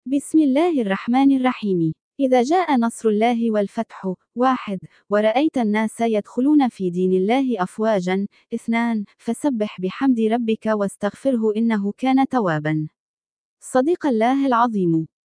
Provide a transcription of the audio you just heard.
بسم الله الرحمن الرحيم. إذا جاء نصر الله والفتح. 1. ورأيت الناس يدخلون في دين الله أفواجا. 2. فسبح بحمد ربك واستغفره إنه كان توابا. صديق الله العظيم،